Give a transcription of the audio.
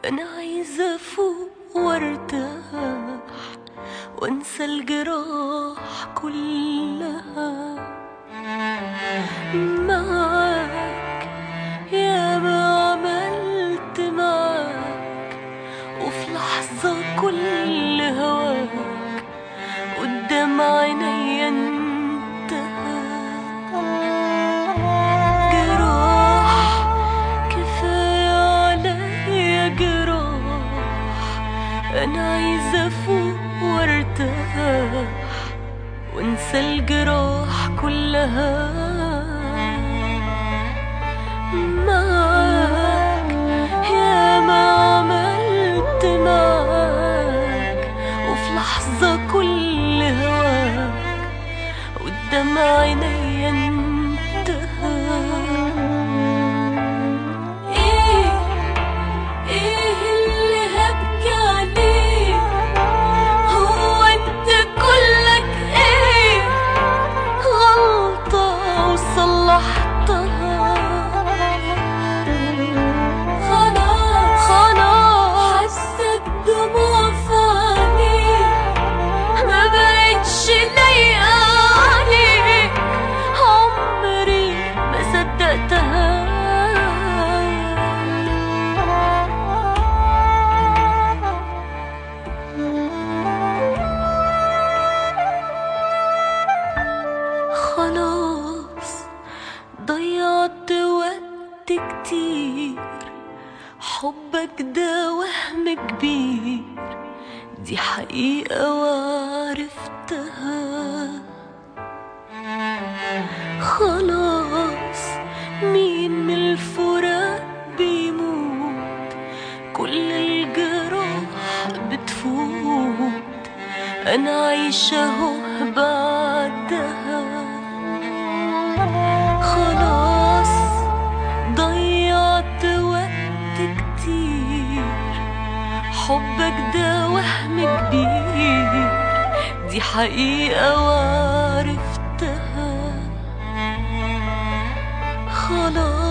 أنا عايزة أفوق وارتاح وانسى الجراح كلها معاك. يا ما عملت معاك وفي لحظة كل هواك قدام عيني انتهى. جراح كفاية عليا جراح، أنا عايزة أفوق وارتاح وانسى الجراح كلها معاك. يا ما عملت معاك وفي لحظة كل هواك قدام عيني انتهى. ايه اللي هبكي عليه؟ هو انت كلك ايه؟ غلطة وصلحتها خلاص خلاص. حسيت دموع في عيني ما بقتش لايقة عليك، عمري ما صدقتها. خلاص ضيعت وقت كتير، حبك ده وهم كبير، دي حقيقة وعرفتها. خلاص مين من الفراق بيموت، كل الجراح بتفوت، أنا عايشة اهو بعدها. خلاص ضيعت وقت كتير، حبك ده وهم كبير، دي حقيقة وعرفتها. خلاص